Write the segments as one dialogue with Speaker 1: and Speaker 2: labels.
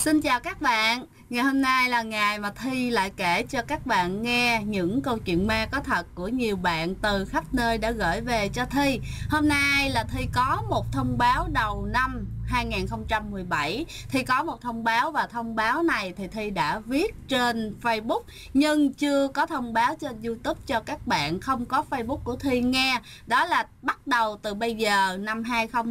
Speaker 1: Xin chào các bạn. Ngày hôm nay là ngày mà Thi lại kể cho các bạn nghe những câu chuyện ma có thật của nhiều bạn từ khắp nơi đã gửi về cho Thi. Hôm nay là Thi có một thông báo đầu năm 2017. Thi có một thông báo và thông báo này thì Thi đã viết trên Facebook nhưng chưa có thông báo trên YouTube cho các bạn không có Facebook của Thi nghe. Đó là bắt đầu từ bây giờ năm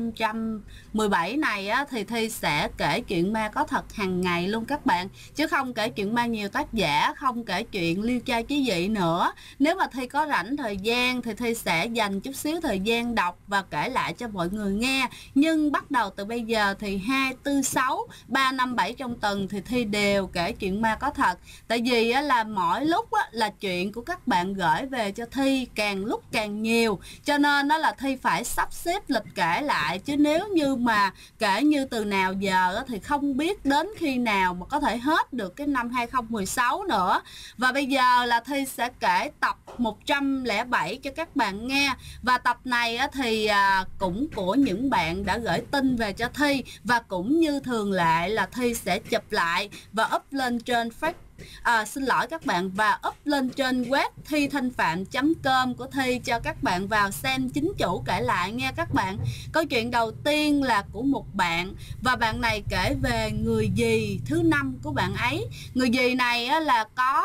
Speaker 1: 2017 này á, thì Thi sẽ kể chuyện ma có thật hàng ngày luôn các bạn, chứ không kể chuyện ma nhiều tác giả, không kể chuyện liêu trai chí dị nữa. Nếu mà Thi có rảnh thời gian thì Thi sẽ dành chút xíu thời gian đọc và kể lại cho mọi người nghe. Nhưng bắt đầu từ bây giờ thì 2, 4, 6, 3, 5, 7 trong tuần thì Thi đều kể chuyện ma có thật. Tại vì á, là mỗi lúc á, là chuyện của các bạn gửi về cho Thi càng lúc càng nhiều, cho nên đó là Thi phải sắp xếp lịch kể lại. Chứ nếu như mà kể như từ nào giờ á, thì không biết đến khi nào mà có thể hết được cái năm 2016 nữa. Và bây giờ là Thi sẽ kể tập 107 cho các bạn nghe. Và tập này á, thì cũng của những bạn đã gửi tin về cho Thi. Và cũng như thường lệ là Thi sẽ chụp lại và up lên trên Facebook. Xin lỗi các bạn, và up lên trên web thithanhpham.com của Thi cho các bạn vào xem chính chủ kể lại nghe các bạn. Câu chuyện đầu tiên là của một bạn, và bạn này kể về người dì thứ 5 của bạn ấy. Người dì này á, là có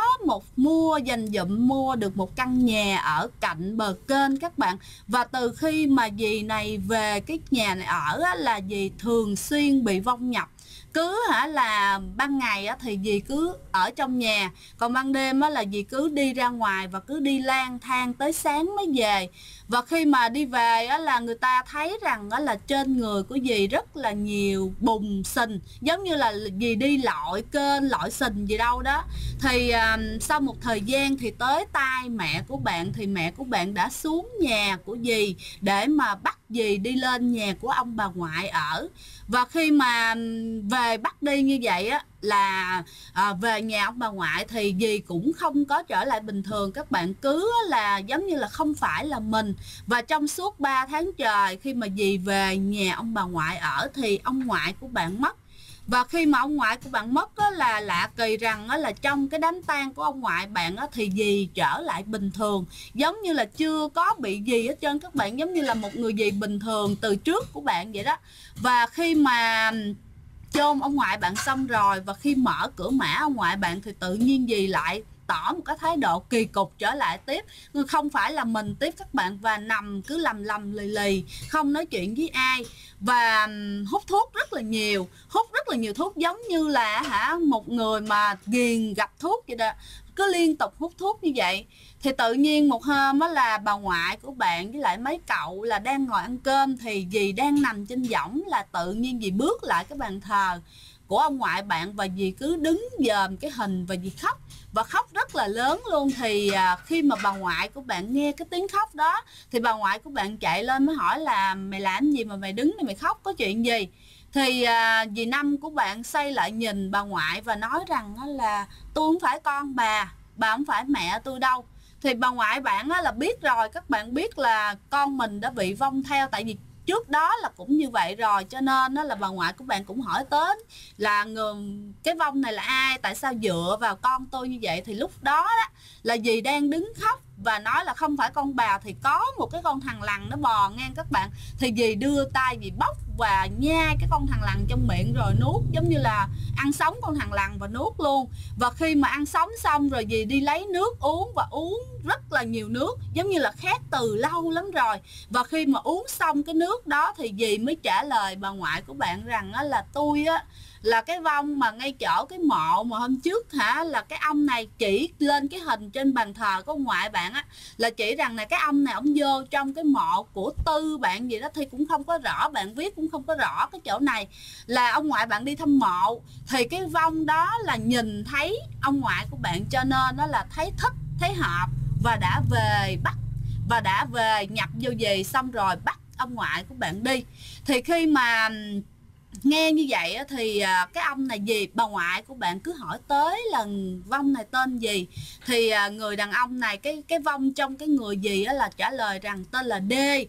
Speaker 1: dành dụm mua được một căn nhà ở cạnh bờ kênh các bạn. Và từ khi mà dì này về cái nhà này ở á, là dì thường xuyên bị vong nhập. Cứ là ban ngày á, thì dì cứ ở trong nhà, còn ban đêm á, là dì cứ đi ra ngoài và cứ đi lang thang tới sáng mới về. Và khi mà đi về á, là người ta thấy rằng á, là trên người của dì rất là nhiều bùn sình, giống như là dì đi lội kênh lội sình gì đâu đó. Thì sau một thời gian thì tới tai mẹ của bạn, thì mẹ của bạn đã xuống nhà của dì để mà bắt dì đi lên nhà của ông bà ngoại ở. Và khi mà về bắt đi như vậy á, là về nhà ông bà ngoại thì dì cũng không có trở lại bình thường. Các bạn cứ là giống như là không phải là mình. Và trong suốt 3 tháng trời khi mà dì về nhà ông bà ngoại ở thì ông ngoại của bạn mất. Và khi mà ông ngoại của bạn mất á, là lạ kỳ rằng á, là trong cái đám tang của ông ngoại bạn á, thì dì trở lại bình thường, giống như là chưa có bị gì hết trơn các bạn, giống như là một người dì bình thường từ trước của bạn vậy đó. Và khi mà chôn ông ngoại bạn xong rồi, và khi mở cửa mả ông ngoại bạn thì tự nhiên dì lại tỏ một cái thái độ kỳ cục trở lại tiếp, không phải là mình tiếp các bạn, và nằm cứ lầm lì lì, không nói chuyện với ai, và hút thuốc rất là nhiều, thuốc, giống như là một người mà ghiền gặp thuốc vậy đó, cứ liên tục hút thuốc như vậy. Thì tự nhiên một hôm đó là bà ngoại của bạn với lại mấy cậu là đang ngồi ăn cơm, thì dì đang nằm trên võng, là tự nhiên dì bước lại cái bàn thờ của ông ngoại bạn, và dì cứ đứng dòm cái hình và dì khóc, và khóc rất là lớn luôn. Thì khi mà bà ngoại của bạn nghe cái tiếng khóc đó thì bà ngoại của bạn chạy lên mới hỏi là mày làm gì mà mày đứng đây mày khóc, có chuyện gì? Thì dì Năm của bạn xoay lại nhìn bà ngoại và nói rằng là tôi không phải con bà không phải mẹ tôi đâu. Thì bà ngoại bạn là biết rồi, các bạn biết là con mình đã bị vong theo, tại vì trước đó là cũng như vậy rồi, cho nên là bà ngoại của bạn cũng hỏi đến là cái vong này là ai, tại sao dựa vào con tôi như vậy. Thì lúc đó là dì đang đứng khóc và nói là không phải con bà thì có một cái con thằn lằn nó bò ngang các bạn. Thì dì đưa tay dì bóc và nhai cái con thằn lằn trong miệng rồi nuốt, giống như là ăn sống con thằn lằn và nuốt luôn. Và khi mà ăn sống xong rồi dì đi lấy nước uống, và uống rất là nhiều nước, giống như là khát từ lâu lắm rồi. Và khi mà uống xong cái nước đó thì dì mới trả lời bà ngoại của bạn rằng là tôi là cái vong mà ngay chỗ cái mộ mà hôm trước là cái ông này chỉ lên cái hình trên bàn thờ của ông ngoại bạn là chỉ rằng là cái ông này ông vô trong cái mộ của Tư bạn gì đó, thì cũng không có rõ, bạn viết cũng không có rõ cái chỗ này, là ông ngoại bạn đi thăm mộ thì cái vong đó là nhìn thấy ông ngoại của bạn, cho nên nó là thấy thích, thấy hợp, và đã về bắt, và đã về nhập vô gì xong rồi bắt ông ngoại của bạn đi. Thì khi mà nghe như vậy thì cái ông này gì, bà ngoại của bạn cứ hỏi tới là vong này tên gì, thì người đàn ông này cái vong trong cái người gì là trả lời rằng tên là D,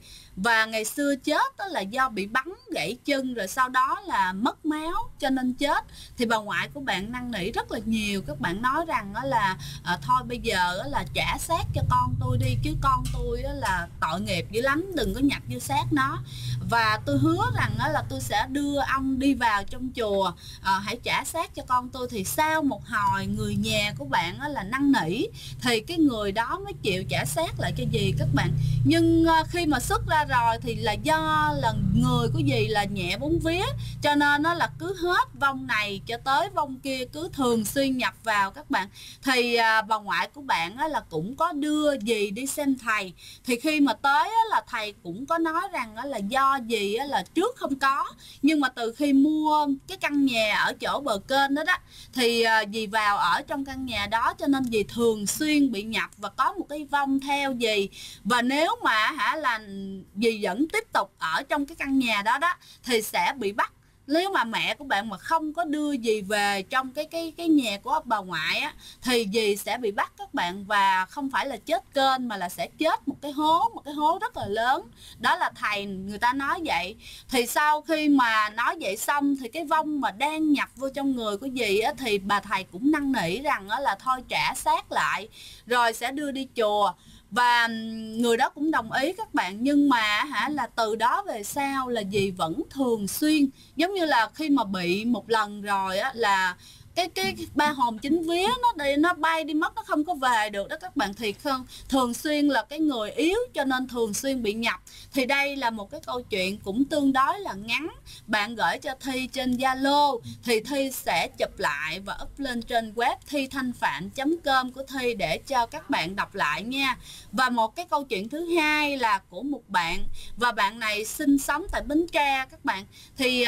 Speaker 1: và ngày xưa chết là do bị bắn gãy chân rồi sau đó là mất máu cho nên chết. Thì bà ngoại của bạn năn nỉ rất là nhiều, các bạn nói rằng là thôi bây giờ là trả xác cho con tôi đi, chứ con tôi là tội nghiệp dữ lắm, đừng có nhặt vô xác nó, và tôi hứa rằng là tôi sẽ đưa ông đi vào trong chùa, hãy trả xác cho con tôi. Thì sau một hồi người nhà của bạn là năn nỉ thì cái người đó mới chịu trả xác lại cho dì các bạn. Nhưng khi mà xuất ra rồi thì là do là người của dì là nhẹ bóng vía, cho nên nó là cứ hết vong này cho tới vong kia, cứ thường xuyên nhập vào các bạn. Thì bà ngoại của bạn là cũng có đưa dì đi xem thầy, thì khi mà tới là thầy cũng có nói rằng là do dì là trước không có, nhưng mà từ khi mua cái căn nhà ở chỗ bờ kênh đó thì dì vào ở trong căn nhà đó, cho nên dì thường xuyên bị nhập và có một cái vong theo dì. Và nếu mà là dì vẫn tiếp tục ở trong cái căn nhà đó thì sẽ bị bắt. Nếu mà mẹ của bạn mà không có đưa dì về trong cái nhà của bà ngoại thì dì sẽ bị bắt các bạn, và không phải là chết kênh mà là sẽ chết một cái hố rất là lớn. Đó là thầy người ta nói vậy. Thì sau khi mà nói vậy xong thì cái vong mà đang nhập vô trong người của dì thì bà thầy cũng năn nỉ rằng là thôi trả xác lại rồi sẽ đưa đi chùa, và người đó cũng đồng ý các bạn. Nhưng mà là từ đó về sau là dì vẫn thường xuyên, giống như là khi mà bị một lần rồi là cái ba hồn chính vía nó bay đi mất, nó không có về được đó các bạn. Thì thường xuyên là cái người yếu cho nên thường xuyên bị nhập. Thì đây là một cái câu chuyện cũng tương đối là ngắn, bạn gửi cho Thi trên Zalo thì Thi sẽ chụp lại và up lên trên web thithanhpham.com của Thi để cho các bạn đọc lại nha. Và một cái câu chuyện thứ hai là của một bạn, và bạn này sinh sống tại Bến Tre các bạn. Thì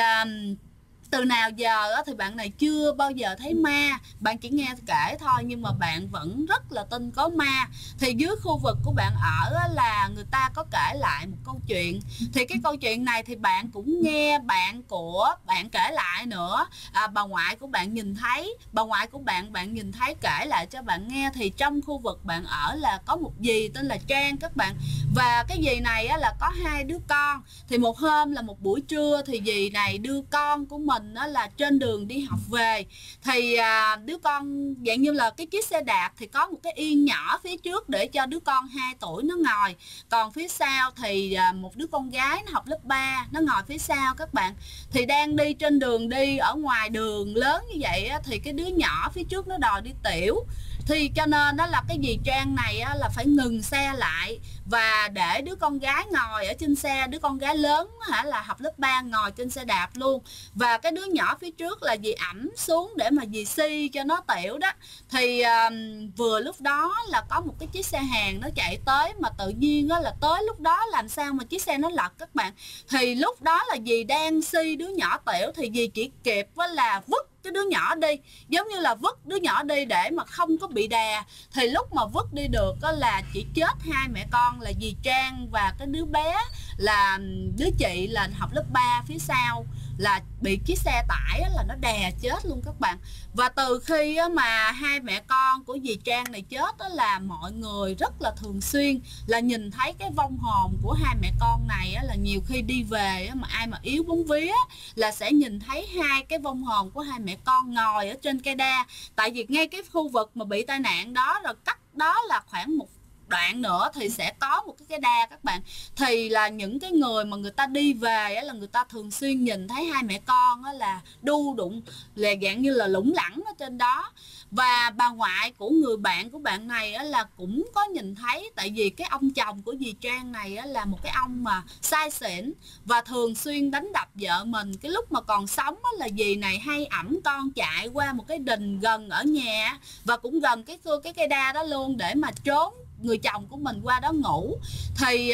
Speaker 1: từ nào giờ thì bạn này chưa bao giờ thấy ma, bạn chỉ nghe kể thôi, nhưng mà bạn vẫn rất là tin có ma. Thì dưới khu vực của bạn ở là người ta có kể lại một câu chuyện, thì cái câu chuyện này thì bạn cũng nghe bạn của bạn kể lại nữa. Bà ngoại của bạn nhìn thấy, bà ngoại của bạn nhìn thấy kể lại cho bạn nghe. Thì trong khu vực bạn ở là có một dì tên là Trang các bạn, và cái dì này là có 2 đứa con. Thì một hôm là một buổi trưa thì dì này đưa con của mình là trên đường đi học về, thì đứa con dạng như là cái chiếc xe đạp thì có một cái yên nhỏ phía trước để cho đứa con 2 tuổi nó ngồi, còn phía sau thì một đứa con gái nó học lớp 3 nó ngồi phía sau các bạn. Thì đang đi trên đường đi ở ngoài đường lớn như vậy thì cái đứa nhỏ phía trước nó đòi đi tiểu, thì cho nên đó là cái dì Trang này là phải ngừng xe lại và để đứa con gái ngồi ở trên xe, đứa con gái lớn là học lớp 3 ngồi trên xe đạp luôn, và cái đứa nhỏ phía trước là dì ẵm xuống để mà dì xi cho nó tiểu đó. Thì vừa lúc đó là có một cái chiếc xe hàng nó chạy tới, mà tự nhiên là tới lúc đó làm sao mà chiếc xe nó lật các bạn. Thì lúc đó là dì đang xi đứa nhỏ tiểu thì dì chỉ kịp là vứt cái đứa nhỏ đi, giống như là vứt đứa nhỏ đi để mà không có bị đè. Thì lúc mà vứt đi được là chỉ chết 2 mẹ con là dì Trang và cái đứa bé là đứa chị là học lớp 3 phía sau, là bị chiếc xe tải là nó đè chết luôn các bạn. Và từ khi mà 2 mẹ con của dì Trang này chết là mọi người rất là thường xuyên là nhìn thấy cái vong hồn của 2 mẹ con này là nhiều khi đi về mà ai mà yếu bóng vía là sẽ nhìn thấy 2 cái vong hồn của 2 mẹ con ngồi ở trên cây đa. Tại vì ngay cái khu vực mà bị tai nạn đó, rồi cách đó là khoảng một đoạn nữa thì sẽ có một cái đa các bạn. Thì là những cái người mà người ta đi về là người ta thường xuyên nhìn thấy 2 mẹ con là đu đụng, là dạng như là lủng lẳng ở trên đó. Và bà ngoại của người bạn của bạn này là cũng có nhìn thấy, tại vì cái ông chồng của dì Trang này là một cái ông mà say xỉn và thường xuyên đánh đập vợ mình. Cái lúc mà còn sống là dì này hay ẵm con chạy qua một cái đình gần ở nhà và cũng gần cái cây đa đó luôn để mà trốn người chồng của mình qua đó ngủ. Thì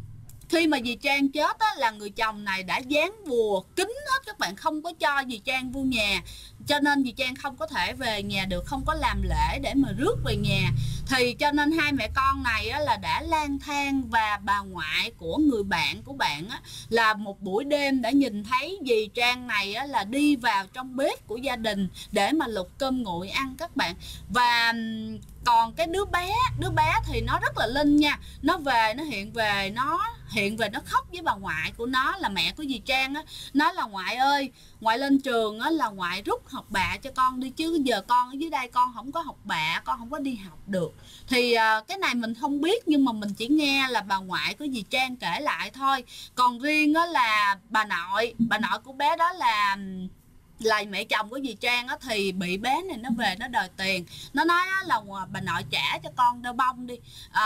Speaker 1: khi mà dì Trang chết là người chồng này đã dán bùa kín hết các bạn, không có cho dì Trang vô nhà. cho nên dì Trang không có thể về nhà được, không có làm lễ để mà rước về nhà. Thì cho nên hai mẹ con này á, là đã lang thang, và bà ngoại của người bạn của bạn á, là một buổi đêm đã nhìn thấy dì Trang này á, là đi vào trong bếp của gia đình để mà lục cơm nguội ăn các bạn. Và còn cái đứa bé thì nó rất là linh nha, nó hiện về nó khóc với bà ngoại của nó là mẹ của dì Trang á, nói là ngoại ơi, ngoại lên trường á, là ngoại rút học bạ cho con đi, chứ giờ con ở dưới đây con không có học bạ, con không có đi học được. Thì cái này mình không biết, nhưng mà mình chỉ nghe là bà ngoại của dì Trang kể lại thôi. Còn riêng á là bà nội của bé đó là mẹ chồng của dì Trang á, thì bị bé này nó về nó đòi tiền. Nó nói là bà nội trả cho con đôi bông đi,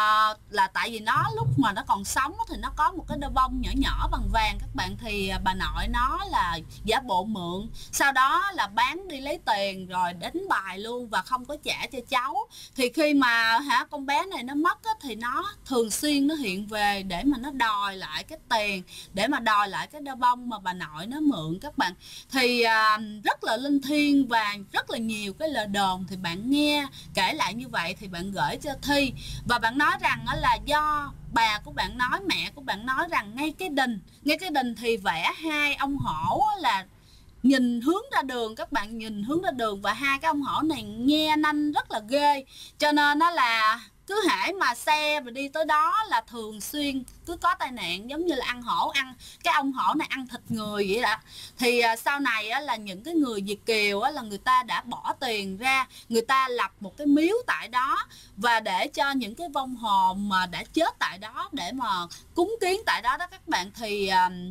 Speaker 1: là tại vì nó lúc mà nó còn sống thì nó có một cái đôi bông nhỏ nhỏ bằng vàng các bạn. Thì bà nội nó là giả bộ mượn, sau đó là bán đi lấy tiền rồi đánh bài luôn và không có trả cho cháu. Thì khi mà con bé này nó mất á, thì nó thường xuyên nó hiện về để mà nó đòi lại cái tiền, để mà đòi lại cái đôi bông mà bà nội nó mượn các bạn. Thì rất là linh thiêng và rất là nhiều cái lời đồn. Thì bạn nghe kể lại như vậy thì bạn gửi cho Thi, và bạn nói rằng là do bà của bạn nói, mẹ của bạn nói rằng ngay cái đình thì vẽ hai ông hổ là nhìn hướng ra đường các bạn, nhìn hướng ra đường, và hai cái ông hổ này nghe nanh rất là ghê, cho nên nó là cứ hễ mà xe mà đi tới đó là thường xuyên cứ có tai nạn, giống như là ăn cái ông hổ này ăn thịt người vậy đó. Thì sau này á, là những cái người Việt kiều á, là người ta đã bỏ tiền ra, người ta lập một cái miếu tại đó, và để cho những cái vong hồn mà đã chết tại đó để mà cúng kiến tại đó đó các bạn. Thì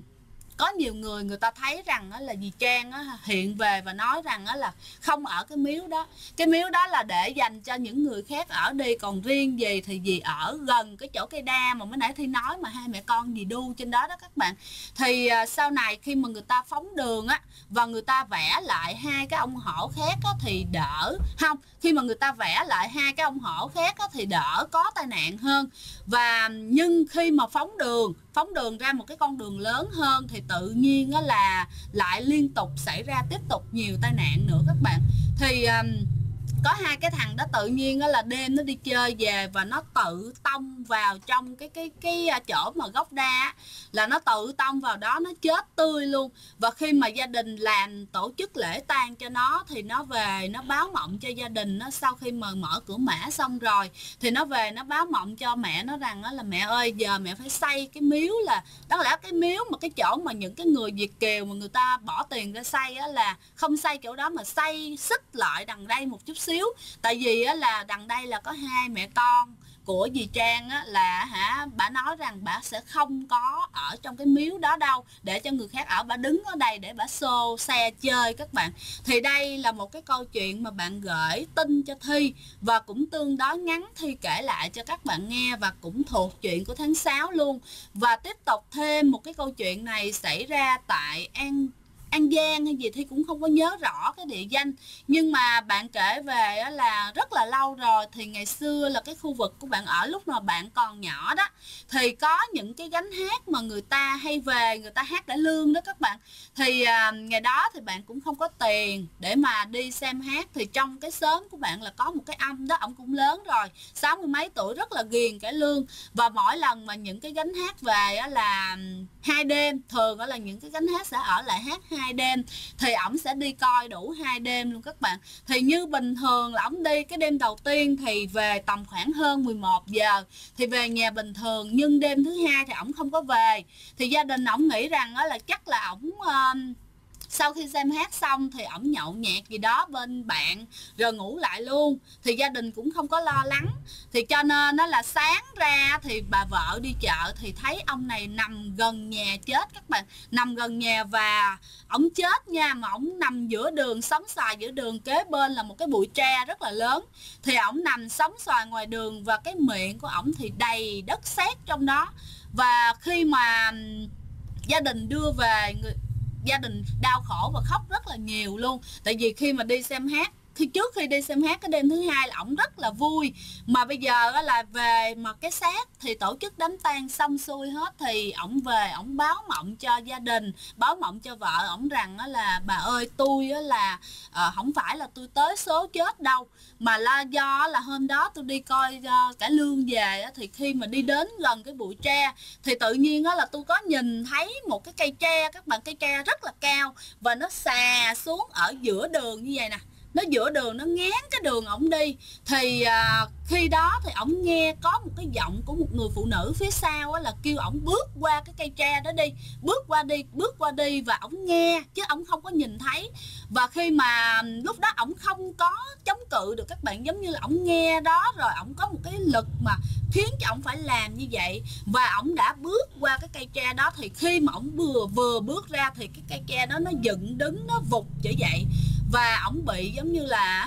Speaker 1: có nhiều người ta thấy rằng là dì Trang hiện về và nói rằng là không ở cái miếu đó. Cái miếu đó là để dành cho những người khác ở đi, còn riêng dì thì dì ở gần cái chỗ cây đa mà mới nãy Thi nói mà hai mẹ con dì đu trên đó đó các bạn. Thì sau này khi mà người ta phóng đường á, và người ta vẽ lại hai cái ông hổ khác á, thì đỡ không, khi mà người ta vẽ lại hai cái ông hổ khác á, thì đỡ có tai nạn hơn. Và nhưng khi mà phóng đường ra một cái con đường lớn hơn thì tự nhiên á, là lại liên tục xảy ra tiếp tục nhiều tai nạn nữa các bạn. Thì có hai cái thằng đó tự nhiên á, là đêm nó đi chơi về và nó tự tông vào trong cái chỗ mà gốc đa, là nó tự tông vào đó, nó chết tươi luôn. Và khi mà gia đình làm tổ chức lễ tang cho nó thì nó về nó báo mộng cho gia đình. Nó sau khi mà mở cửa mã xong rồi thì nó về nó báo mộng cho mẹ nó rằng là mẹ ơi, giờ mẹ phải xây cái miếu, là đó là cái miếu mà cái chỗ mà những cái người Việt kiều mà người ta bỏ tiền ra xây á, là không xây chỗ đó mà xây xích lại đằng đây một chút xíu. Tại vì á, là đằng đây là có hai mẹ con của dì Trang á, là bà nói rằng bà sẽ không có ở trong cái miếu đó đâu, để cho người khác ở, bà đứng ở đây để bà xô xe chơi các bạn. Thì đây là một cái câu chuyện mà bạn gửi tin cho Thi, và cũng tương đối ngắn, Thi kể lại cho các bạn nghe và cũng thuộc chuyện của tháng 6 luôn. Và tiếp tục thêm một cái câu chuyện này xảy ra tại An Giang hay gì thì cũng không có nhớ rõ cái địa danh, nhưng mà bạn kể về là rất là lâu rồi. Thì ngày xưa là cái khu vực của bạn ở lúc mà bạn còn nhỏ đó, thì có những cái gánh hát mà người ta hay về người ta hát cải lương đó các bạn. Thì ngày đó thì bạn cũng không có tiền để mà đi xem hát. Thì trong cái xóm của bạn là có một cái ông đó, ông cũng lớn rồi, 60 mấy tuổi, rất là ghiền cải lương. Và mỗi lần mà những cái gánh hát về là 2 đêm, thường là những cái gánh hát sẽ ở lại hát 2 đêm, thì ổng sẽ đi coi đủ 2 đêm luôn các bạn. Thì như bình thường là ổng đi cái đêm đầu tiên thì về tầm khoảng hơn 11 giờ thì về nhà bình thường, nhưng đêm thứ hai thì ổng không có về. Thì gia đình ổng nghĩ rằng là chắc là ổng sau khi xem hát xong thì ổng nhậu nhẹt gì đó bên bạn rồi ngủ lại luôn. Thì gia đình cũng không có lo lắng. Thì cho nên nó là sáng ra thì bà vợ đi chợ thì thấy ông này nằm gần nhà chết các bạn, nằm gần nhà. Và ổng chết nha, mà ổng nằm giữa đường, sóng xoài giữa đường, kế bên là một cái bụi tre rất là lớn. Thì ổng nằm sóng xoài ngoài đường và cái miệng của ổng thì đầy đất sét trong đó. Và khi mà gia đình đưa về, gia đình đau khổ và khóc rất là nhiều luôn. Tại vì khi mà đi xem hát, trước khi đi xem hát cái đêm thứ hai là ổng rất là vui. Mà bây giờ á là về mà cái xác thì tổ chức đám tang xong xuôi hết thì ổng về ổng báo mộng cho gia đình, báo mộng cho vợ ổng rằng á là bà ơi, tôi á là không phải là tôi tới số chết đâu, mà là do là hôm đó tôi đi coi cải lương về á, thì khi mà đi đến gần cái bụi tre thì tự nhiên á là tôi có nhìn thấy một cái cây tre, các bạn, cây tre rất là cao và nó xà xuống ở giữa đường như vậy nè, nó giữa đường, nó ngán cái đường ổng đi. Thì khi đó thì ổng nghe có một cái giọng của một người phụ nữ phía sau á, là kêu ổng bước qua cái cây tre đó đi, bước qua đi, và ổng nghe chứ ổng không có nhìn thấy. Và khi mà lúc đó ổng không có chống cự được các bạn, giống như là ổng nghe đó rồi ổng có một cái lực mà khiến cho ổng phải làm như vậy, và ổng đã bước qua cái cây tre đó. Thì khi mà ổng vừa bước ra thì cái cây tre đó nó dựng đứng, nó vụt trở vậy, và ổng bị giống như là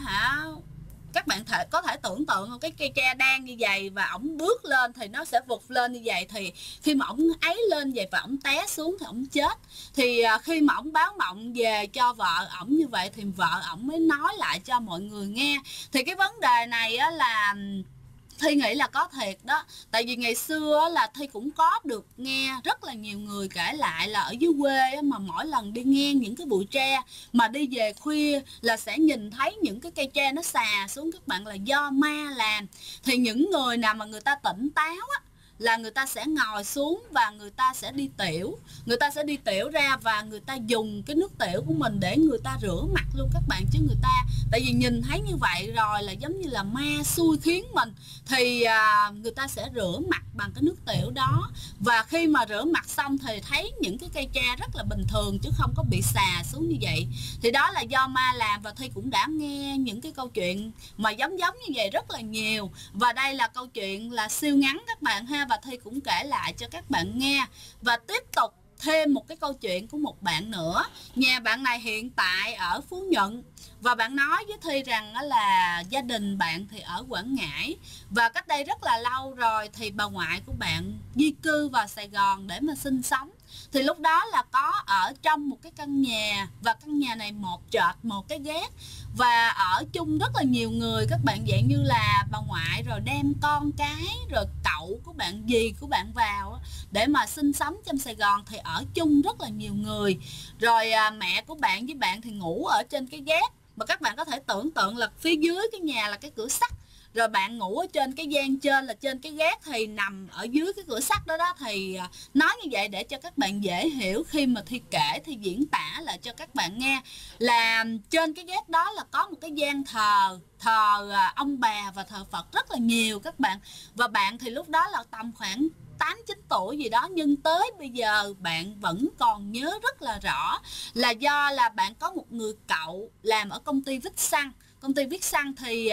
Speaker 1: các bạn có thể tưởng tượng không, cái cây tre đang như vậy và ổng bước lên thì nó sẽ vụt lên như vậy. Thì khi mà ổng ấy lên vậy và ổng té xuống thì ổng chết. Thì khi mà ổng báo mộng về cho vợ ổng như vậy thì vợ ổng mới nói lại cho mọi người nghe. Thì cái vấn đề này á là Thi nghĩ là có thiệt đó. Tại vì ngày xưa là Thi cũng có được nghe rất là nhiều người kể lại là ở dưới quê mà mỗi lần đi ngang những cái bụi tre mà đi về khuya là sẽ nhìn thấy những cái cây tre nó xà xuống, các bạn, là do ma làm. Thì những người nào mà người ta tỉnh táo á là người ta sẽ ngồi xuống và người ta sẽ đi tiểu. Người ta sẽ đi tiểu ra và người ta dùng cái nước tiểu của mình để người ta rửa mặt luôn các bạn. Chứ người ta, tại vì nhìn thấy như vậy rồi là giống như là ma xui khiến mình, thì người ta sẽ rửa mặt bằng cái nước tiểu đó. Và khi mà rửa mặt xong thì thấy những cái cây tre rất là bình thường chứ không có bị xà xuống như vậy. Thì đó là do ma làm, và Thi cũng đã nghe những cái câu chuyện mà giống giống như vậy rất là nhiều. Và đây là câu chuyện là siêu ngắn các bạn ha, và Thi cũng kể lại cho các bạn nghe. Và tiếp tục thêm một cái câu chuyện của một bạn nữa. Nhà bạn này hiện tại ở Phú Nhuận, và bạn nói với Thi rằng là gia đình bạn thì ở Quảng Ngãi, và cách đây rất là lâu rồi thì bà ngoại của bạn di cư vào Sài Gòn để mà sinh sống. Thì lúc đó là có ở trong một cái căn nhà, và căn nhà này một trệt một cái gác, và ở chung rất là nhiều người các bạn, dạng như là bà ngoại rồi đem con cái rồi cậu của bạn, dì của bạn vào để mà sinh sống trong Sài Gòn. Thì ở chung rất là nhiều người. Rồi mẹ của bạn với bạn thì ngủ ở trên cái gác, mà các bạn có thể tưởng tượng là phía dưới cái nhà là cái cửa sắt, rồi bạn ngủ ở trên cái gian trên là trên cái gác, thì nằm ở dưới cái cửa sắt đó đó. Thì nói như vậy để cho các bạn dễ hiểu khi mà Thi kể, thì diễn tả lại cho các bạn nghe là trên cái gác đó là có một cái gian thờ ông bà và thờ Phật rất là nhiều các bạn. Và bạn thì lúc đó là tầm khoảng 8-9 tuổi gì đó, nhưng tới bây giờ bạn vẫn còn nhớ rất là rõ, là do là bạn có một người cậu làm ở công ty vít xăng. Công ty vít xăng thì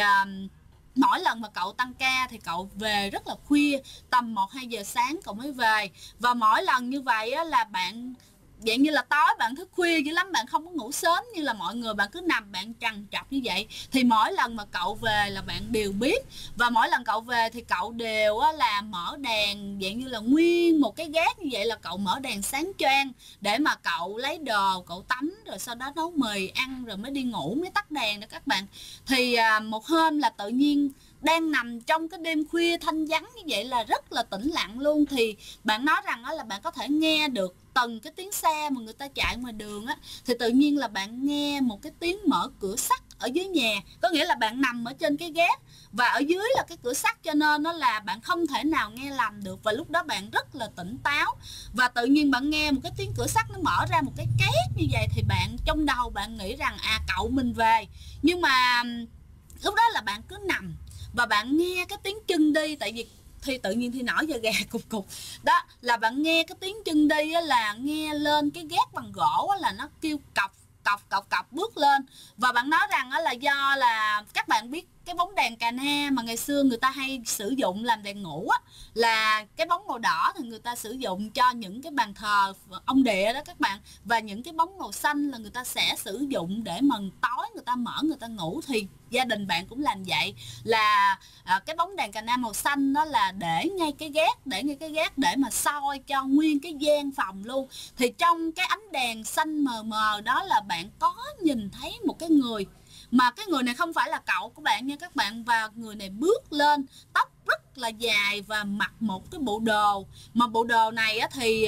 Speaker 1: mỗi lần mà cậu tăng ca thì cậu về rất là khuya, tầm 1-2 giờ sáng cậu mới về. Và mỗi lần như vậy á, là bạn dạng như là tối bạn thức khuya dữ lắm, bạn không có ngủ sớm như là mọi người, bạn cứ nằm bạn trằn trọc như vậy. Thì mỗi lần mà cậu về là bạn đều biết, và mỗi lần cậu về thì cậu đều là mở đèn, dạng như là nguyên một cái gác như vậy là cậu mở đèn sáng choang để mà cậu lấy đồ, cậu tắm rồi sau đó nấu mì ăn rồi mới đi ngủ, mới tắt đèn đó các bạn. Thì một hôm là tự nhiên đang nằm trong cái đêm khuya thanh vắng như vậy là rất là tĩnh lặng luôn, thì bạn nói rằng là bạn có thể nghe được từng cái tiếng xe mà người ta chạy ngoài đường á. Thì tự nhiên là bạn nghe một cái tiếng mở cửa sắt ở dưới nhà, có nghĩa là bạn nằm ở trên cái gác và ở dưới là cái cửa sắt, cho nên nó là bạn không thể nào nghe lầm được. Và lúc đó bạn rất là tỉnh táo, và tự nhiên bạn nghe một cái tiếng cửa sắt nó mở ra một cái két như vậy, thì bạn trong đầu bạn nghĩ rằng cậu mình về. Nhưng mà lúc đó là bạn cứ nằm và bạn nghe cái tiếng chân đi, tại vì thì tự nhiên Thi nổi da gà cục cục đó, là bạn nghe cái tiếng chân đi á, là nghe lên cái gác bằng gỗ á, là nó kêu cọc cọc cọc bước lên. Và bạn nói rằng á, là do là các bạn biết cái bóng đèn cà na mà ngày xưa người ta hay sử dụng làm đèn ngủ á, là cái bóng màu đỏ thì người ta sử dụng cho những cái bàn thờ ông địa đó các bạn, và những cái bóng màu xanh là người ta sẽ sử dụng để mà tối người ta mở người ta ngủ. Thì gia đình bạn cũng làm vậy, là cái bóng đèn cà na màu xanh đó là để ngay cái gác để mà soi cho nguyên cái gian phòng luôn. Thì trong cái ánh đèn xanh mờ mờ đó là bạn có nhìn thấy một cái người mà cái người này không phải là cậu của bạn nha các bạn. Và người này bước lên, tóc rất là dài và mặc một cái bộ đồ, mà bộ đồ này á thì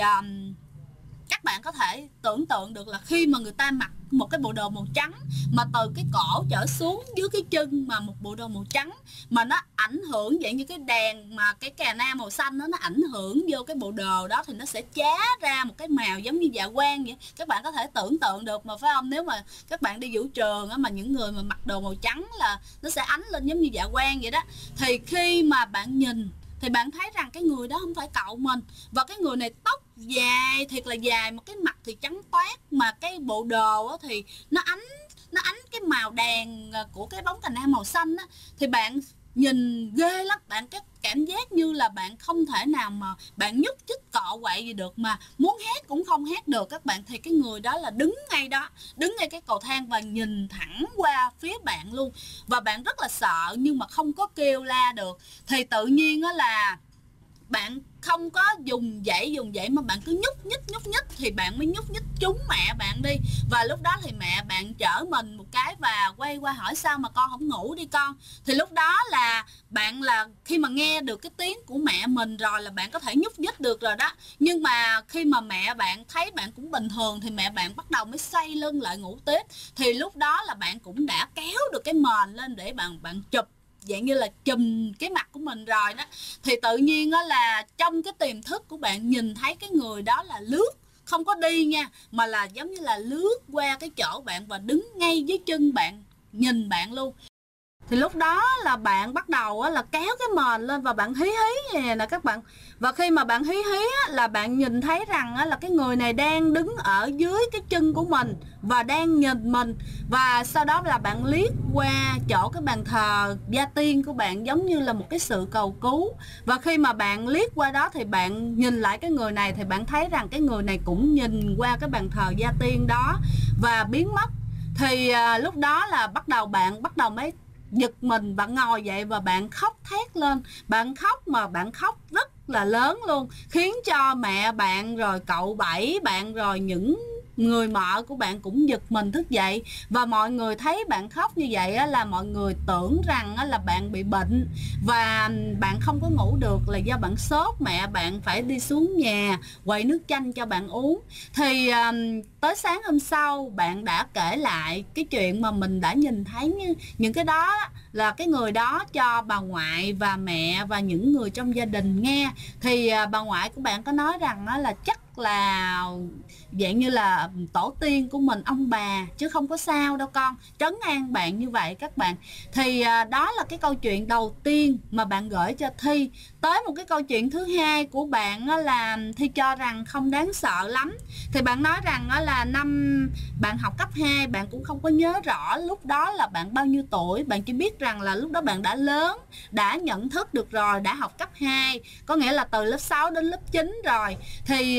Speaker 1: các bạn có thể tưởng tượng được là khi mà người ta mặc một cái bộ đồ màu trắng mà từ cái cổ trở xuống dưới cái chân mà một bộ đồ màu trắng, mà nó ảnh hưởng dạng như cái đèn mà cái cà na màu xanh đó, nó ảnh hưởng vô cái bộ đồ đó thì nó sẽ chá ra một cái màu giống như dạ quang vậy. Các bạn có thể tưởng tượng được mà phải không? Nếu mà các bạn đi vũ trường á, mà những người mà mặc đồ màu trắng là nó sẽ ánh lên giống như dạ quang vậy đó. Thì khi mà bạn nhìn thì bạn thấy rằng cái người đó không phải cậu mình. Và cái người này tóc dài, thiệt là dài, một cái mặt thì trắng toát, mà cái bộ đồ thì nó ánh cái màu đèn của cái bóng cà na màu xanh á. Thì bạn nhìn ghê lắm, bạn cái cảm giác như là bạn không thể nào mà bạn nhúc nhích cọ quậy gì được, mà muốn hét cũng không hét được các bạn. Thì cái người đó là đứng ngay đó, đứng ngay cái cầu thang và nhìn thẳng qua phía bạn luôn. Và bạn rất là sợ nhưng mà không có kêu la được. Thì tự nhiên á là bạn không có dùng dãy mà bạn cứ nhúc nhích thì bạn mới nhúc nhích trúng mẹ bạn đi. Và lúc đó thì mẹ bạn chở mình một cái và quay qua hỏi sao mà con không ngủ đi con. Thì lúc đó là bạn là khi mà nghe được cái tiếng của mẹ mình rồi là bạn có thể nhúc nhích được rồi đó. Nhưng mà khi mà mẹ bạn thấy bạn cũng bình thường thì mẹ bạn bắt đầu mới xoay lưng lại ngủ tiếp. Thì lúc đó là bạn cũng đã kéo được cái mền lên để bạn chụp, dạng như là chùm cái mặt của mình rồi đó. Thì tự nhiên đó là trong cái tiềm thức của bạn nhìn thấy cái người đó là lướt, không có đi nha, mà là giống như là lướt qua cái chỗ bạn và đứng ngay dưới chân bạn, nhìn bạn luôn. Thì lúc đó là bạn bắt đầu là kéo cái mền lên và bạn hí hí như nè các bạn. Và khi mà bạn hí hí là bạn nhìn thấy rằng là cái người này đang đứng ở dưới cái chân của mình và đang nhìn mình. Và sau đó là bạn liếc qua chỗ cái bàn thờ gia tiên của bạn giống như là một cái sự cầu cứu. Và khi mà bạn liếc qua đó thì bạn nhìn lại cái người này thì bạn thấy rằng cái người này cũng nhìn qua cái bàn thờ gia tiên đó và biến mất. Thì lúc đó là bạn bắt đầu mới giật mình, bạn ngồi dậy và bạn khóc thét lên. Bạn khóc mà bạn khóc rất là lớn luôn, khiến cho mẹ bạn rồi cậu Bảy bạn rồi những người mợ của bạn cũng giật mình thức dậy. Và mọi người thấy bạn khóc như vậy là mọi người tưởng rằng là bạn bị bệnh và bạn không có ngủ được là do bạn sốt. Mẹ bạn phải đi xuống nhà quậy nước chanh cho bạn uống. Thì tới sáng hôm sau bạn đã kể lại cái chuyện mà mình đã nhìn thấy những cái đó là cái người đó cho bà ngoại và mẹ và những người trong gia đình nghe. Thì bà ngoại của bạn có nói rằng là chắc là dạng như là tổ tiên của mình, ông bà, chứ không có sao đâu con, trấn an bạn như vậy các bạn. Thì đó là cái câu chuyện đầu tiên mà bạn gửi cho Thi. Tới một cái câu chuyện thứ hai của bạn là Thi cho rằng không đáng sợ lắm. Thì bạn nói rằng là năm bạn học cấp 2 bạn cũng không có nhớ rõ lúc đó là bạn bao nhiêu tuổi. Bạn chỉ biết rằng là lúc đó bạn đã lớn, đã nhận thức được rồi, đã học cấp 2, có nghĩa là từ lớp 6 đến lớp 9 rồi. Thì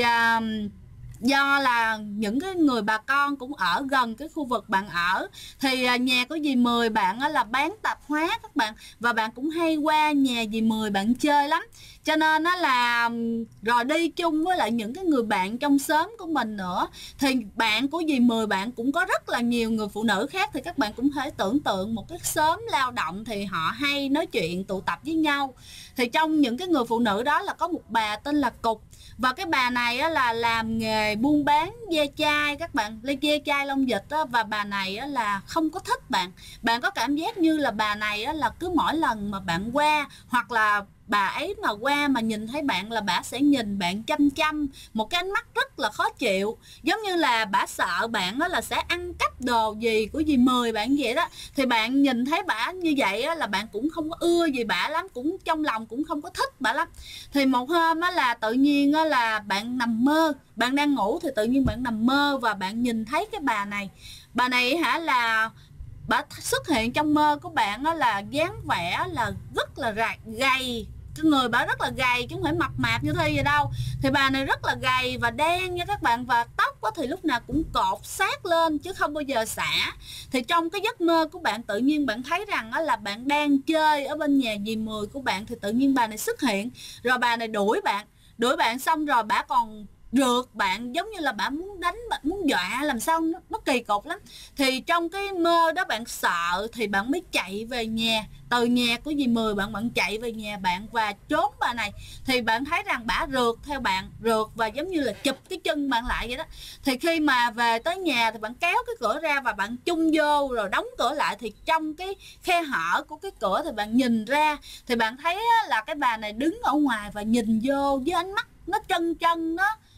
Speaker 1: do là những cái người bà con cũng ở gần cái khu vực bạn ở, thì nhà của dì Mười bạn là bán tạp hóa các bạn, và bạn cũng hay qua nhà dì Mười bạn chơi lắm. Cho nên là rồi đi chung với lại những cái người bạn trong xóm của mình nữa. Thì bạn của dì Mười bạn cũng có rất là nhiều người phụ nữ khác. Thì các bạn cũng thể tưởng tượng một cái xóm lao động thì họ hay nói chuyện tụ tập với nhau. Thì trong những cái người phụ nữ đó là có một bà tên là Cục. Và cái bà này là làm nghề buôn bán ve chai các bạn, ve chai lông vịt đó. Và bà này là không có thích bạn. Bạn có cảm giác như là bà này là cứ mỗi lần mà bạn qua, hoặc là bà ấy mà qua mà nhìn thấy bạn là bà sẽ nhìn bạn chăm chăm một cái ánh mắt rất là khó chịu, giống như là bà sợ bạn là sẽ ăn cắp đồ gì của dì Mười bạn vậy đó. Thì bạn nhìn thấy bà như vậy là bạn cũng không có ưa gì bà lắm, cũng trong lòng cũng không có thích bà lắm. Thì một hôm là tự nhiên là bạn nằm mơ, bạn đang ngủ thì tự nhiên bạn nằm mơ và bạn nhìn thấy cái bà này. Bà này là bà xuất hiện trong mơ của bạn là dáng vẻ là rất là gầy. Cái người bà rất là gầy chứ không phải mập mạp như Thi vậy đâu. Thì bà này rất là gầy và đen nha các bạn. Và tóc thì lúc nào cũng cột sát lên chứ không bao giờ xõa. Thì trong cái giấc mơ của bạn tự nhiên bạn thấy rằng là bạn đang chơi ở bên nhà dì Mười của bạn. Thì tự nhiên bà này xuất hiện, rồi bà này đuổi bạn xong rồi bà còn rượt bạn, giống như là bạn muốn đánh, bạn muốn dọa, làm sao nó kỳ cục lắm. Thì trong cái mơ đó bạn sợ thì bạn mới chạy về nhà, từ nhà của dì Mười bạn chạy về nhà bạn và trốn bà này. Thì bạn thấy rằng bả rượt theo bạn, rượt và giống như là chụp cái chân bạn lại vậy đó. Thì khi mà về tới nhà thì bạn kéo cái cửa ra và bạn chung vô rồi đóng cửa lại. Thì trong cái khe hở của cái cửa thì bạn nhìn ra thì bạn thấy là cái bà này đứng ở ngoài và nhìn vô với ánh mắt nó chân chân,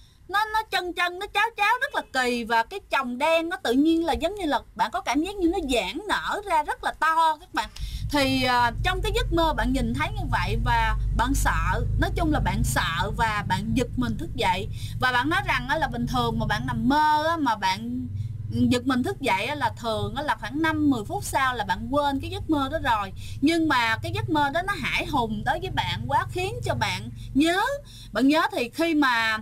Speaker 1: nó chân chân, nó cháo cháo rất là kỳ. Và cái chồng đen nó tự nhiên là giống như là bạn có cảm giác như nó giãn nở ra rất là to các bạn. Thì trong cái giấc mơ bạn nhìn thấy như vậy và bạn sợ, nói chung là bạn sợ và bạn giật mình thức dậy. Và bạn nói rằng là bình thường mà bạn nằm mơ mà bạn giật mình thức dậy là thường là khoảng 5-10 phút sau là bạn quên cái giấc mơ đó rồi. Nhưng mà cái giấc mơ đó nó hãi hùng tới với bạn quá, khiến cho bạn nhớ. Bạn nhớ thì khi mà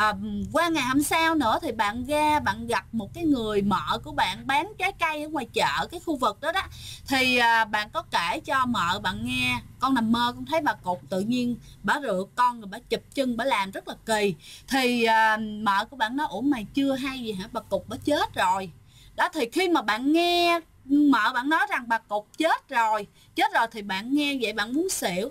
Speaker 1: qua ngày hôm sau nữa thì bạn ra bạn gặp một cái người mợ của bạn bán trái cây ở ngoài chợ cái khu vực đó đó. Thì bạn có kể cho mợ bạn nghe, con nằm mơ con thấy bà Cục tự nhiên bà rượt con rồi bà chụp chân, bà làm rất là kỳ. Thì mợ của bạn nói ủa mày chưa hay gì hả, bà Cục bà chết rồi đó. Thì khi mà bạn nghe mợ bạn nói rằng bà Cục chết rồi thì bạn nghe vậy bạn muốn xỉu.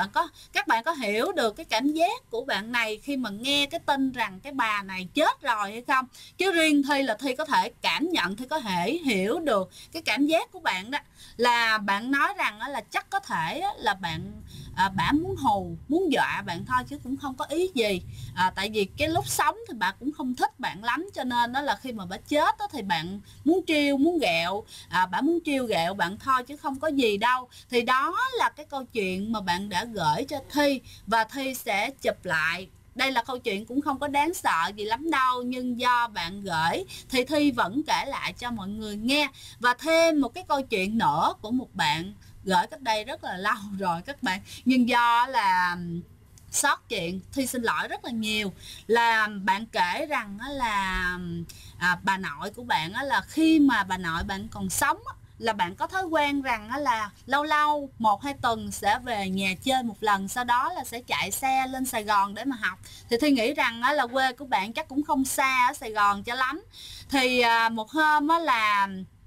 Speaker 1: Các bạn có hiểu được cái cảm giác của bạn này khi mà nghe cái tin rằng cái bà này chết rồi hay không? Chứ riêng Thi là Thi có thể cảm nhận, Thi có thể hiểu được cái cảm giác của bạn đó. Là bạn nói rằng là chắc có thể là bạn bả muốn hù, muốn dọa bạn thôi chứ cũng không có ý gì. Tại vì cái lúc sống thì bà cũng không thích bạn lắm, cho nên đó là khi mà bà chết đó, thì bạn muốn trêu, muốn ghẹo, bả muốn trêu ghẹo bạn thôi chứ không có gì đâu. Thì đó là cái câu chuyện mà bạn đã gửi cho Thi và Thi sẽ chụp lại. Đây là câu chuyện cũng không có đáng sợ gì lắm đâu, nhưng do bạn gửi thì Thi vẫn kể lại cho mọi người nghe. Và thêm một cái câu chuyện nữa của một bạn gửi cách đây rất là lâu rồi các bạn, nhưng do là sót chuyện, Thi xin lỗi rất là nhiều. Là bạn kể rằng là bà nội của bạn là khi mà bà nội bạn còn sống là bạn có thói quen rằng là lâu lâu 1-2 tuần sẽ về nhà chơi một lần, sau đó là sẽ chạy xe lên Sài Gòn để mà học. Thì Thi nghĩ rằng là quê của bạn chắc cũng không xa ở Sài Gòn cho lắm. Thì một hôm là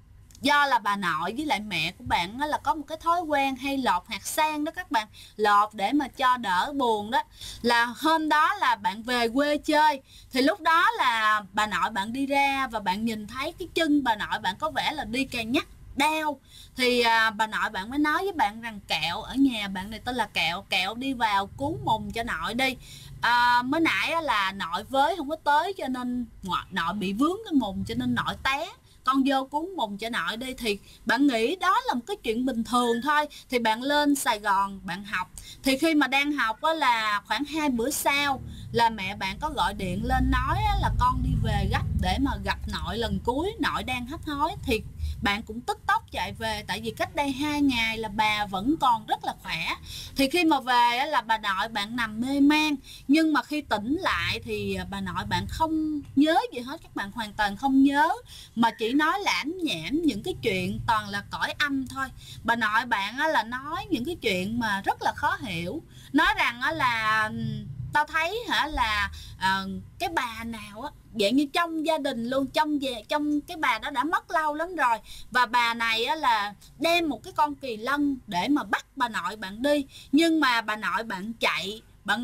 Speaker 1: do là bà nội với lại mẹ của bạn là có một cái thói quen hay lột hạt sen đó các bạn, lột để mà cho đỡ buồn đó. Là hôm đó là bạn về quê chơi, thì lúc đó là bà nội bạn đi ra và bạn nhìn thấy cái chân bà nội bạn có vẻ là đi cà nhắc đau. Thì bà nội bạn mới nói với bạn rằng Kẹo, ở nhà bạn này tên là Kẹo, Kẹo đi vào cứu mùng cho nội đi. Mới nãy là nội với không có tới cho nên nội bị vướng cái mùng cho nên nội té, con vô cúng mùng cho nội đi. Thì bạn nghĩ đó là một cái chuyện bình thường thôi. Thì bạn lên Sài Gòn bạn học. Thì khi mà đang học là khoảng 2 bữa sau là mẹ bạn có gọi điện lên nói là con đi về gấp để mà gặp nội lần cuối, nội đang hấp hối. Thì bạn cũng tức tốc chạy về, tại vì cách đây 2 ngày là bà vẫn còn rất là khỏe. Thì khi mà về là bà nội bạn nằm mê man, nhưng mà khi tỉnh lại thì bà nội bạn không nhớ gì hết, các bạn hoàn toàn không nhớ, mà chỉ nói lảm nhảm những cái chuyện toàn là cõi âm thôi. Bà nội bạn là nói những cái chuyện mà rất là khó hiểu, nói rằng là tao thấy là cái bà nào dạng như trong gia đình luôn, trong cái bà đó đã mất lâu lắm rồi, và bà này là đem một cái con kỳ lân để mà bắt bà nội bạn đi. Nhưng mà bà nội bạn chạy,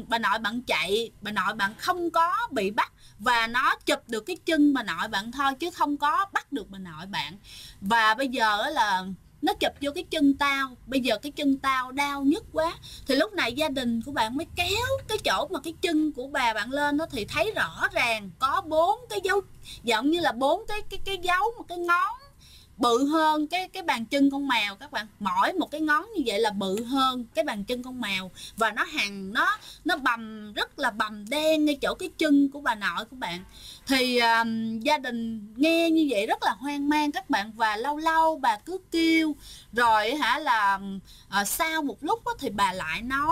Speaker 1: bà nội bạn không có bị bắt, và nó chụp được cái chân bà nội bạn thôi chứ không có bắt được bà nội bạn. Và bây giờ là nó chụp vô cái chân tao, bây giờ cái chân tao đau nhức quá. Thì lúc này gia đình của bạn mới kéo cái chỗ mà cái chân của bà bạn lên đó, thì thấy rõ ràng có 4 cái dấu, giống như là 4 cái dấu, một cái ngón bự hơn cái bàn chân con mèo các bạn. Mỗi một cái ngón như vậy là bự hơn cái bàn chân con mèo, và nó bầm, rất là bầm đen ngay chỗ cái chân của bà nội của bạn. Thì gia đình nghe như vậy rất là hoang mang các bạn, và lâu lâu bà cứ kêu. Rồi là sau một lúc thì bà lại nói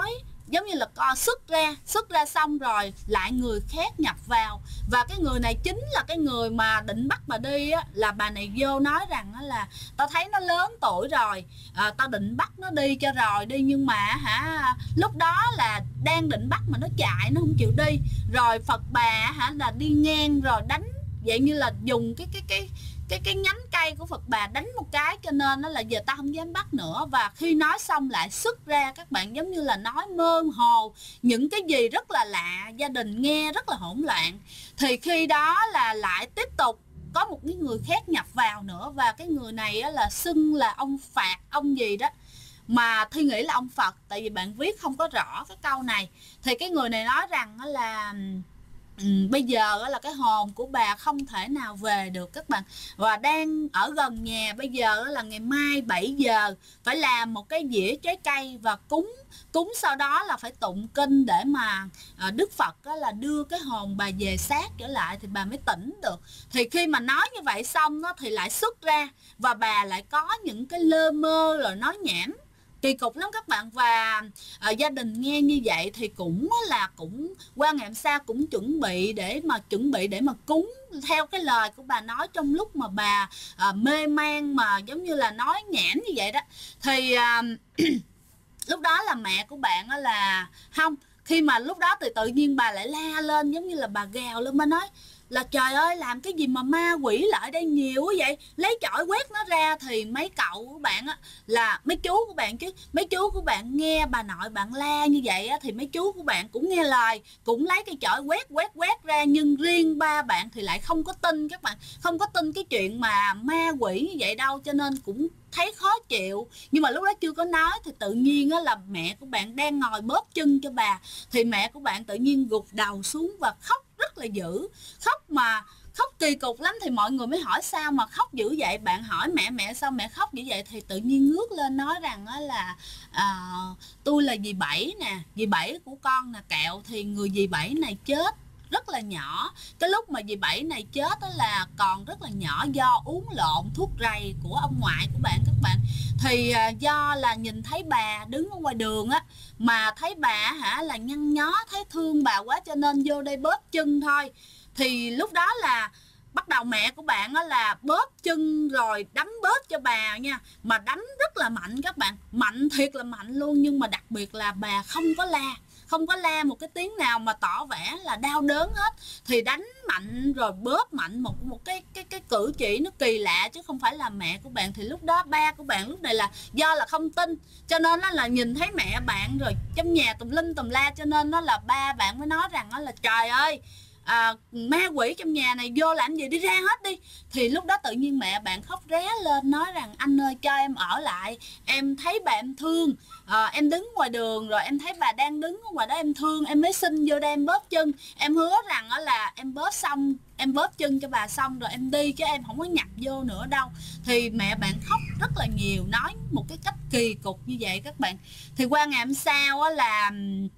Speaker 1: giống như là xuất ra xong rồi lại người khác nhập vào, và cái người này chính là cái người mà định bắt bà đi á. Là bà này vô nói rằng á là tao thấy nó lớn tuổi rồi, tao định bắt nó đi cho rồi đi, nhưng mà lúc đó là đang định bắt mà nó chạy, nó không chịu đi, rồi Phật bà là đi ngang rồi đánh, vậy như là dùng cái nhánh cây của Phật bà đánh một cái, cho nên nó là giờ tao không dám bắt nữa. Và khi nói xong lại xuất ra, các bạn, giống như là nói mơ hồ những cái gì rất là lạ, gia đình nghe rất là hỗn loạn. Thì khi đó là lại tiếp tục có một cái người khác nhập vào nữa, và cái người này là xưng là ông Phạt, ông gì đó, mà Thi nghĩ là ông Phật, tại vì bạn viết không có rõ cái câu này. Thì cái người này nói rằng là bây giờ là cái hồn của bà không thể nào về được các bạn, và đang ở gần nhà. Bây giờ là ngày mai 7 giờ phải làm một cái dĩa trái cây và cúng sau đó là phải tụng kinh để mà Đức Phật là đưa cái hồn bà về xác trở lại thì bà mới tỉnh được. Thì khi mà nói như vậy xong thì lại xuất ra, và bà lại có những cái lơ mơ rồi nói nhảm kỳ cục lắm các bạn. Và gia đình nghe như vậy thì cũng qua ngày hôm sau cũng chuẩn bị để mà cúng theo cái lời của bà nói trong lúc mà bà mê man, mà giống như là nói nhảm như vậy đó. Thì lúc đó là mẹ của bạn là không, khi mà lúc đó thì tự nhiên bà lại la lên, giống như là bà gào lên, bà nói là trời ơi, làm cái gì mà ma quỷ lại đây nhiều quá vậy, lấy chổi quét nó ra. Thì mấy cậu của bạn là mấy chú của bạn chứ, mấy chú của bạn nghe bà nội bạn la như vậy thì mấy chú của bạn cũng nghe lời, cũng lấy cái chổi quét ra. Nhưng riêng ba bạn thì lại không có tin, các bạn, không có tin cái chuyện mà ma quỷ như vậy đâu, cho nên cũng thấy khó chịu. Nhưng mà lúc đó chưa có nói thì tự nhiên là mẹ của bạn đang ngồi bóp chân cho bà, thì mẹ của bạn tự nhiên gục đầu xuống và khóc rất là dữ, khóc kỳ cục lắm. Thì mọi người mới hỏi sao mà khóc dữ vậy. Bạn hỏi mẹ sao mẹ khóc dữ vậy, thì tự nhiên ngước lên nói rằng là tôi là dì Bảy nè, dì Bảy của con nè Kẹo. Thì người dì Bảy này chết rất là nhỏ, cái lúc mà dì Bảy này chết là còn rất là nhỏ, do uống lộn thuốc rầy của ông ngoại của bạn, các bạn. Thì do là nhìn thấy bà đứng ở ngoài đường mà thấy bà là nhăn nhó, thấy thương bà quá, cho nên vô đây bóp chân thôi. Thì lúc đó là bắt đầu mẹ của bạn là bóp chân rồi đấm bóp cho bà nha, mà đấm rất là mạnh các bạn, mạnh thiệt là mạnh luôn. Nhưng mà đặc biệt là bà không có la một cái tiếng nào mà tỏ vẻ là đau đớn hết. Thì đánh mạnh rồi bóp mạnh, một cái cử chỉ nó kỳ lạ, chứ không phải là mẹ của bạn. Thì lúc đó ba của bạn lúc này là do là không tin, cho nên nó là nhìn thấy mẹ bạn rồi trong nhà tùm lum tùm la, cho nên nó là ba bạn mới nói rằng là trời ơi, ma quỷ trong nhà này, vô làm gì, đi ra hết đi. Thì lúc đó tự nhiên mẹ bạn khóc ré lên nói rằng anh ơi cho em ở lại, em thấy bà em thương, em đứng ngoài đường rồi em thấy bà đang đứng ở ngoài đó em thương, em mới xin vô đây em bóp chân, em hứa rằng là em bóp xong, em bóp chân cho bà xong rồi em đi, chứ em không có nhập vô nữa đâu. Thì mẹ bạn khóc rất là nhiều, nói một cái cách kỳ cục như vậy các bạn. Thì qua ngày hôm sau là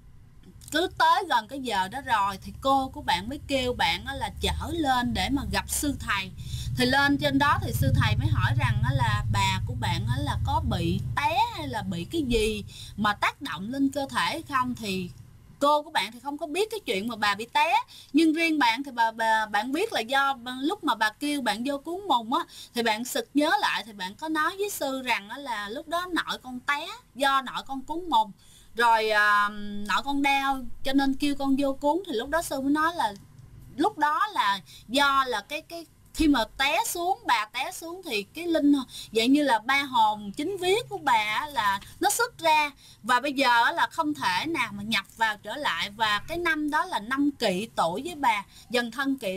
Speaker 1: cứ tới gần cái giờ đó rồi thì cô của bạn mới kêu bạn là chở lên để mà gặp sư thầy. Thì lên trên đó thì sư thầy mới hỏi rằng là bà của bạn là có bị té hay là bị cái gì mà tác động lên cơ thể hay không. Thì cô của bạn thì không có biết cái chuyện mà bà bị té, nhưng riêng bạn thì bạn biết là do lúc mà bà kêu bạn vô cuốn mùng thì bạn sực nhớ lại, thì bạn có nói với sư rằng là lúc đó nội con té do nội con cuốn mùng rồi nội con đau cho nên kêu con vô cuốn. Thì lúc đó sư mới nói là lúc đó là do là cái khi mà té xuống, bà té xuống thì cái linh vậy như là ba hồn chính viết của bà là nó xuất ra, và bây giờ là không thể nào mà nhập vào trở lại. Và cái năm đó là năm kỵ tuổi với bà, dần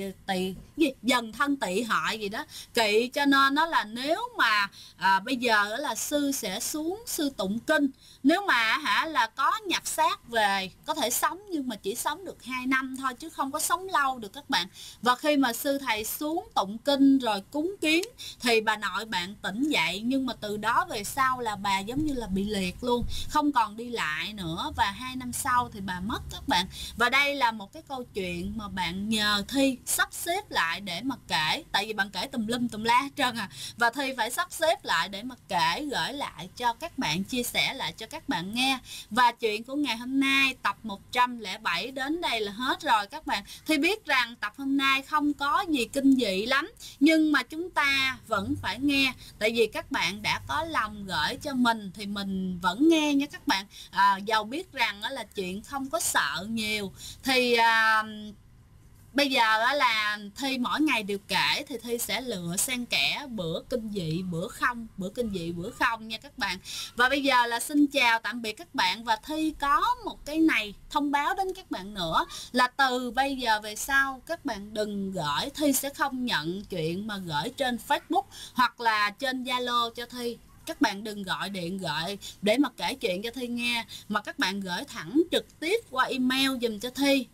Speaker 1: thân tỵ hợi gì đó, kỵ, cho nên nó là nếu mà bây giờ là sư sẽ xuống sư tụng kinh. Nếu mà là có nhập xác về có thể sống, nhưng mà chỉ sống được 2 năm thôi chứ không có sống lâu được các bạn. Và khi mà sư thầy xuống tụng kinh rồi cúng kiến thì bà nội bạn tỉnh dậy, nhưng mà từ đó về sau là bà giống như là bị liệt luôn, không còn đi lại nữa, và 2 năm sau thì bà mất các bạn. Và đây là một cái câu chuyện mà bạn nhờ Thi sắp xếp lại để mà kể, tại vì bạn kể tùm lum tùm la hết trơn và Thi phải sắp xếp lại để mà kể, gửi lại cho các bạn, chia sẻ lại cho các bạn nghe. Và chuyện của ngày hôm nay tập 107 đến đây là hết rồi các bạn. Thi biết rằng tập hôm nay không có gì kinh dị lắm, nhưng mà chúng ta vẫn phải nghe. Tại vì các bạn đã có lòng gửi cho mình thì mình vẫn nghe nha các bạn. Dầu biết rằng là chuyện không có sợ nhiều. Thì bây giờ là Thi mỗi ngày đều kể, thì Thi sẽ lựa xen kẽ bữa kinh dị bữa không, bữa kinh dị bữa không nha các bạn. Và bây giờ là xin chào tạm biệt các bạn. Và Thi có một cái này thông báo đến các bạn nữa, là từ bây giờ về sau các bạn đừng gửi, Thi sẽ không nhận chuyện mà gửi trên Facebook hoặc là trên Zalo cho Thi. Các bạn đừng gọi điện gọi để mà kể chuyện cho Thi nghe, mà các bạn gửi thẳng trực tiếp qua email dùm cho Thi,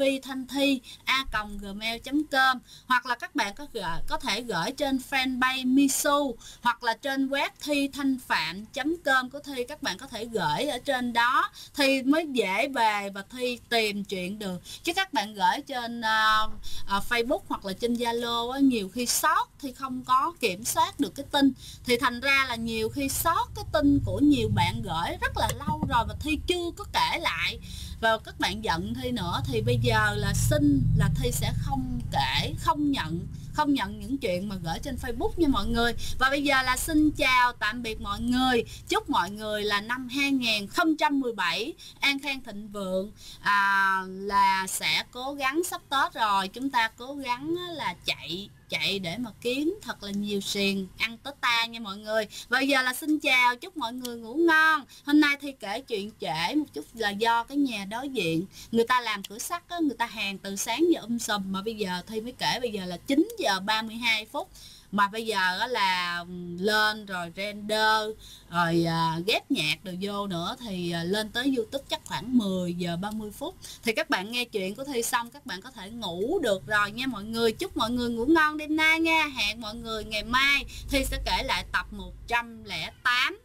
Speaker 1: ivthanhthi@gmail.com, hoặc là các bạn có thể gửi trên fanpage Misu, hoặc là trên web thithanhpham.com của Thi. Các bạn có thể gửi ở trên đó Thi mới dễ về và Thi tìm chuyện được. Chứ các bạn gửi trên Facebook hoặc là trên Zalo nhiều khi sót, thì không có kiểm soát được cái tin, thì thành ra là nhiều khi sót cái tin của nhiều bạn gửi rất là lâu rồi và Thi chưa có kể lại, và các bạn giận Thi nữa. Thì bây giờ là xin là Thi sẽ không kể, không nhận những chuyện mà gửi trên Facebook nha mọi người. Và bây giờ là xin chào tạm biệt mọi người. Chúc mọi người là năm 2017 an khang thịnh vượng, là sẽ cố gắng, sắp Tết rồi chúng ta cố gắng là chạy để mà kiếm thật là nhiều tiền ăn Tết ta nha mọi người. Bây giờ là xin chào, chúc mọi người ngủ ngon. Hôm nay Thi kể chuyện trễ một chút là do cái nhà đối diện người ta làm cửa sắt á, người ta hàng từ sáng giờ sùm, mà bây giờ Thi mới kể. Bây giờ là 9 giờ 32 phút mà bây giờ là lên rồi render rồi ghép nhạc đồ vô nữa, thì lên tới YouTube chắc khoảng 10 giờ 30 phút thì các bạn nghe chuyện của Thi xong các bạn có thể ngủ được rồi nha mọi người. Chúc mọi người ngủ ngon đêm nay nha. Hẹn mọi người ngày mai Thi sẽ kể lại tập 108